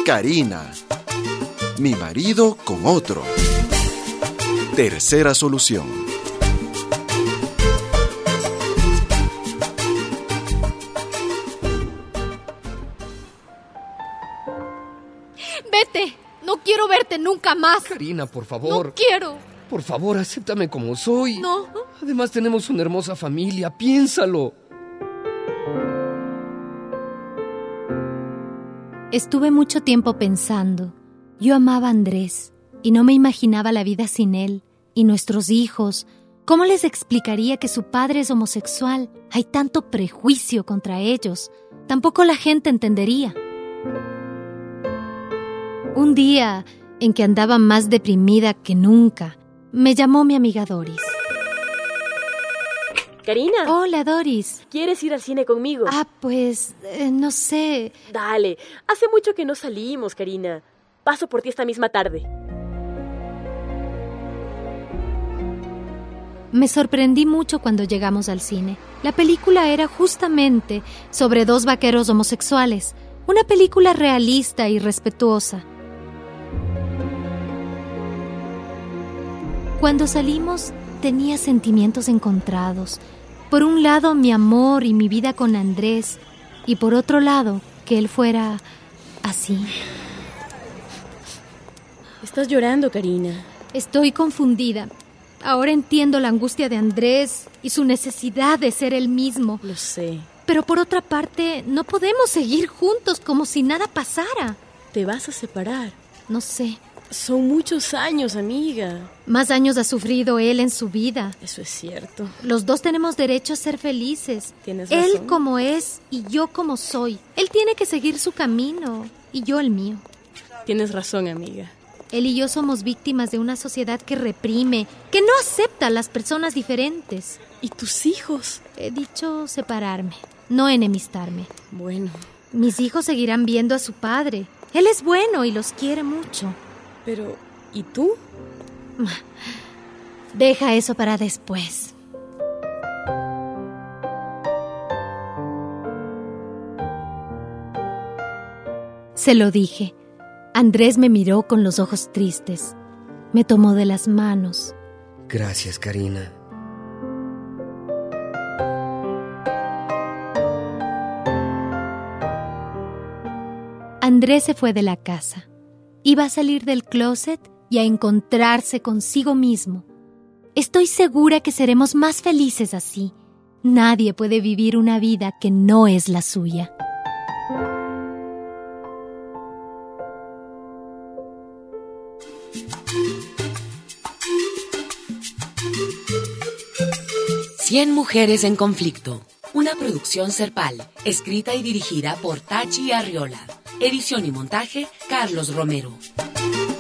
Karina. Mi marido con otro. Tercera solución. Vete, no quiero verte nunca más. Karina, por favor. No quiero. Por favor, acéptame como soy. No. Además, tenemos una hermosa familia. Piénsalo. Estuve mucho tiempo pensando. Yo amaba a Andrés y no me imaginaba la vida sin él. Y nuestros hijos, ¿cómo les explicaría que su padre es homosexual? Hay tanto prejuicio contra ellos. Tampoco la gente entendería. Un día, en que andaba más deprimida que nunca, me llamó mi amiga Doris. Karina. Hola, Doris. ¿Quieres ir al cine conmigo? Pues, no sé. Dale, hace mucho que no salimos, Karina. Paso por ti esta misma tarde. Me sorprendí mucho cuando llegamos al cine. La película era justamente sobre dos vaqueros homosexuales. Una película realista y respetuosa. Cuando salimos, tenía sentimientos encontrados. Por un lado, mi amor y mi vida con Andrés. Y por otro lado, que él fuera así. Estás llorando, Karina. Estoy confundida. Ahora entiendo la angustia de Andrés y su necesidad de ser él mismo. Lo sé. Pero por otra parte, no podemos seguir juntos como si nada pasara. Te vas a separar. No sé. Son muchos años, amiga. Más años ha sufrido él en su vida. Eso es cierto. Los dos tenemos derecho a ser felices. Tienes razón. Él como es y yo como soy. Él tiene que seguir su camino y yo el mío. Tienes razón, amiga. Él y yo somos víctimas de una sociedad que reprime, que no acepta a las personas diferentes. ¿Y tus hijos? He dicho separarme, no enemistarme. Bueno. Mis hijos seguirán viendo a su padre. Él es bueno y los quiere mucho. Pero, ¿y tú? Deja eso para después. Se lo dije. Andrés me miró con los ojos tristes. Me tomó de las manos. Gracias, Karina. Andrés se fue de la casa. Iba a salir del closet y a encontrarse consigo mismo. Estoy segura que seremos más felices así. Nadie puede vivir una vida que no es la suya. Cien mujeres en conflicto. Una producción Serpal, escrita y dirigida por Tachi Arriola. Edición y montaje, Carlos Romero.